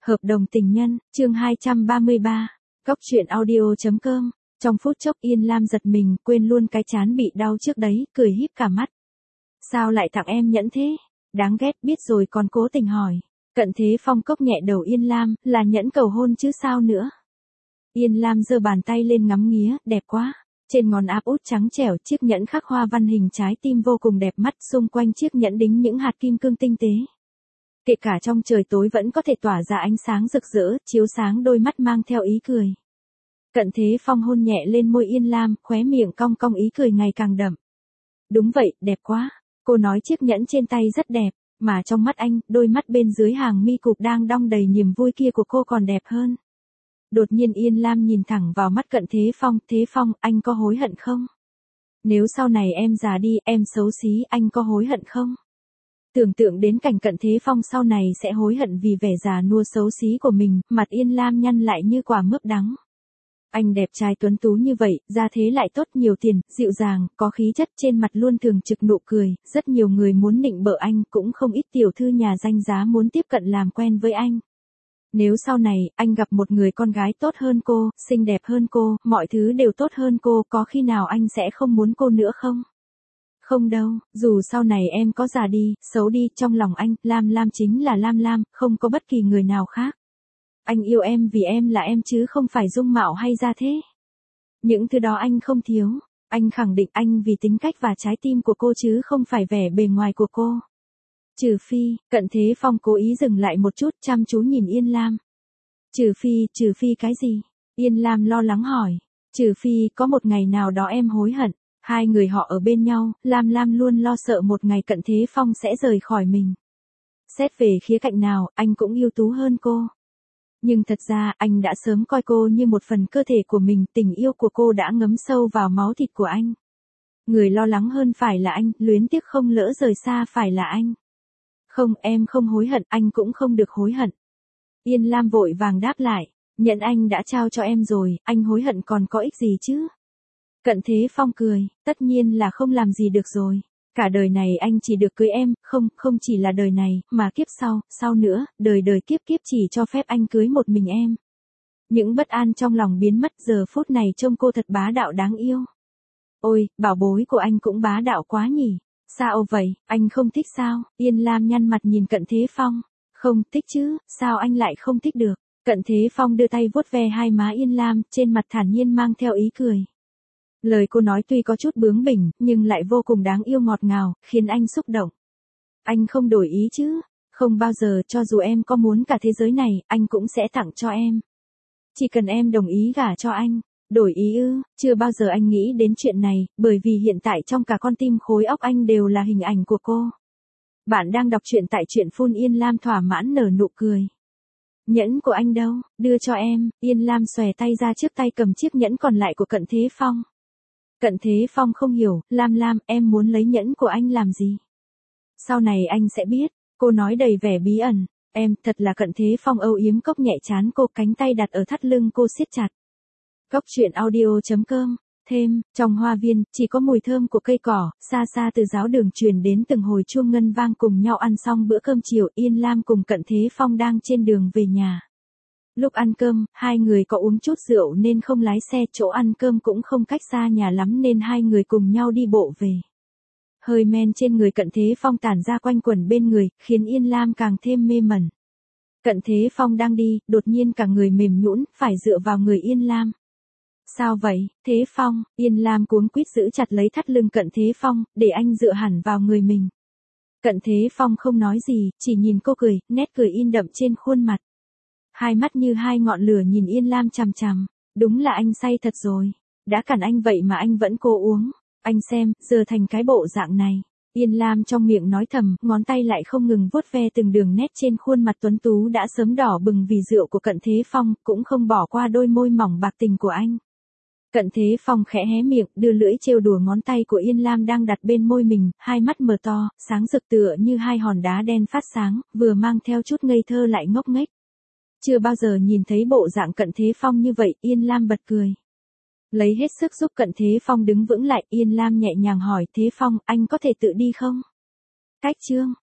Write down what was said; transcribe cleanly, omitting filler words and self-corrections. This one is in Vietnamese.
Hợp đồng tình nhân, chương 233, Cóc truyện audio.com. Trong phút chốc Yên Lam giật mình, quên luôn cái trán bị đau trước đấy, cười híp cả mắt. Sao lại tặng em nhẫn thế? Đáng ghét, biết rồi còn cố tình hỏi. Cận Thế Phong cốc nhẹ đầu Yên Lam, là nhẫn cầu hôn chứ sao nữa. Yên Lam giơ bàn tay lên ngắm nghía, đẹp quá. Trên ngón áp út trắng trẻo, chiếc nhẫn khắc hoa văn hình trái tim vô cùng đẹp mắt, xung quanh chiếc nhẫn đính những hạt kim cương tinh tế. Kể cả trong trời tối vẫn có thể tỏa ra ánh sáng rực rỡ, chiếu sáng đôi mắt mang theo ý cười. Cận Thế Phong hôn nhẹ lên môi Yên Lam, khóe miệng cong cong ý cười ngày càng đậm. Đúng vậy, đẹp quá. Cô nói chiếc nhẫn trên tay rất đẹp, mà trong mắt anh, đôi mắt bên dưới hàng mi cụp đang đong đầy niềm vui kia của cô còn đẹp hơn. Đột nhiên Yên Lam nhìn thẳng vào mắt Cận Thế Phong, anh có hối hận không? Nếu sau này em già đi, em xấu xí, anh có hối hận không? Tưởng tượng đến cảnh Cận Thế Phong sau này sẽ hối hận vì vẻ già nua xấu xí của mình, mặt Yên Lam nhăn lại như quả mướp đắng. Anh đẹp trai tuấn tú như vậy, gia thế lại tốt, nhiều tiền, dịu dàng, có khí chất, trên mặt luôn thường trực nụ cười, rất nhiều người muốn nịnh bợ anh, cũng không ít tiểu thư nhà danh giá muốn tiếp cận làm quen với anh. Nếu sau này, anh gặp một người con gái tốt hơn cô, xinh đẹp hơn cô, mọi thứ đều tốt hơn cô, có khi nào anh sẽ không muốn cô nữa không? Không đâu, dù sau này em có già đi, xấu đi, trong lòng anh, Lam Lam chính là Lam Lam, không có bất kỳ người nào khác. Anh yêu em vì em là em chứ không phải dung mạo hay gia thế. Những thứ đó anh không thiếu, anh khẳng định anh vì tính cách và trái tim của cô chứ không phải vẻ bề ngoài của cô. Trừ phi, Cận Thế Phong cố ý dừng lại một chút, chăm chú nhìn Yên Lam. Trừ phi cái gì? Yên Lam lo lắng hỏi. Trừ phi, có một ngày nào đó em hối hận. Hai người họ ở bên nhau, Lam Lam luôn lo sợ một ngày Cận Thế Phong sẽ rời khỏi mình. Xét về khía cạnh nào, anh cũng ưu tú hơn cô. Nhưng thật ra, anh đã sớm coi cô như một phần cơ thể của mình, tình yêu của cô đã ngấm sâu vào máu thịt của anh. Người lo lắng hơn phải là anh, luyến tiếc không lỡ rời xa phải là anh. Không, em không hối hận, anh cũng không được hối hận. Yên Lam vội vàng đáp lại, nhẫn anh đã trao cho em rồi, anh hối hận còn có ích gì chứ? Cận Thế Phong cười, tất nhiên là không làm gì được rồi. Cả đời này anh chỉ được cưới em, không chỉ là đời này, mà kiếp sau nữa, đời đời kiếp kiếp chỉ cho phép anh cưới một mình em. Những bất an trong lòng biến mất, giờ phút này trông cô thật bá đạo đáng yêu. Ôi, bảo bối của anh cũng bá đạo quá nhỉ. Sao vậy, anh không thích sao? Yên Lam nhăn mặt nhìn Cận Thế Phong. Không thích chứ, sao anh lại không thích được? Cận Thế Phong đưa tay vuốt ve hai má Yên Lam, trên mặt thản nhiên mang theo ý cười. Lời cô nói tuy có chút bướng bỉnh, nhưng lại vô cùng đáng yêu ngọt ngào, khiến anh xúc động. Anh không đổi ý chứ? Không bao giờ, cho dù em có muốn cả thế giới này, anh cũng sẽ tặng cho em. Chỉ cần em đồng ý gả cho anh. Đổi ý ư? Chưa bao giờ anh nghĩ đến chuyện này, bởi vì hiện tại trong cả con tim khối óc anh đều là hình ảnh của cô. Bạn đang đọc truyện tại truyện Phun. Yên Lam thỏa mãn nở nụ cười. Nhẫn của anh đâu? Đưa cho em. Yên Lam xòe tay ra trước tay cầm chiếc nhẫn còn lại của Cận Thế Phong. Cận Thế Phong không hiểu, Lam, em muốn lấy nhẫn của anh làm gì? Sau này anh sẽ biết, cô nói đầy vẻ bí ẩn. Em, thật là Cận Thế Phong âu yếm cốc nhẹ trán cô, cánh tay đặt ở thắt lưng cô siết chặt. Cóc truyện audio.com. Thêm, trong hoa viên, chỉ có mùi thơm của cây cỏ, xa xa từ giáo đường truyền đến từng hồi chuông ngân vang. Cùng nhau ăn xong bữa cơm chiều, Yên Lam cùng Cận Thế Phong đang trên đường về nhà. Lúc ăn cơm, hai người có uống chút rượu nên không lái xe, chỗ ăn cơm cũng không cách xa nhà lắm nên hai người cùng nhau đi bộ về. Hơi men trên người Cận Thế Phong tản ra quanh quẩn bên người, khiến Yên Lam càng thêm mê mẩn. Cận Thế Phong đang đi, đột nhiên cả người mềm nhũn, phải dựa vào người Yên Lam. Sao vậy, Thế Phong? Yên Lam cuống quýt giữ chặt lấy thắt lưng Cận Thế Phong, để anh dựa hẳn vào người mình. Cận Thế Phong không nói gì, chỉ nhìn cô cười, nét cười in đậm trên khuôn mặt. Hai mắt như hai ngọn lửa nhìn Yên Lam chằm chằm. Đúng là anh say thật rồi. Đã cản anh vậy mà anh vẫn cố uống. Anh xem, giờ thành cái bộ dạng này. Yên Lam trong miệng nói thầm, ngón tay lại không ngừng vuốt ve từng đường nét trên khuôn mặt tuấn tú đã sớm đỏ bừng vì rượu của Cận Thế Phong, cũng không bỏ qua đôi môi mỏng bạc tình của anh. Cận Thế Phong khẽ hé miệng, đưa lưỡi trêu đùa ngón tay của Yên Lam đang đặt bên môi mình, hai mắt mở to, sáng rực tựa như hai hòn đá đen phát sáng, vừa mang theo chút ngây thơ lại ngốc nghếch. Chưa bao giờ nhìn thấy bộ dạng Cận Thế Phong như vậy, Yên Lam bật cười. Lấy hết sức giúp Cận Thế Phong đứng vững lại, Yên Lam nhẹ nhàng hỏi, Thế Phong, anh có thể tự đi không? Cách chương.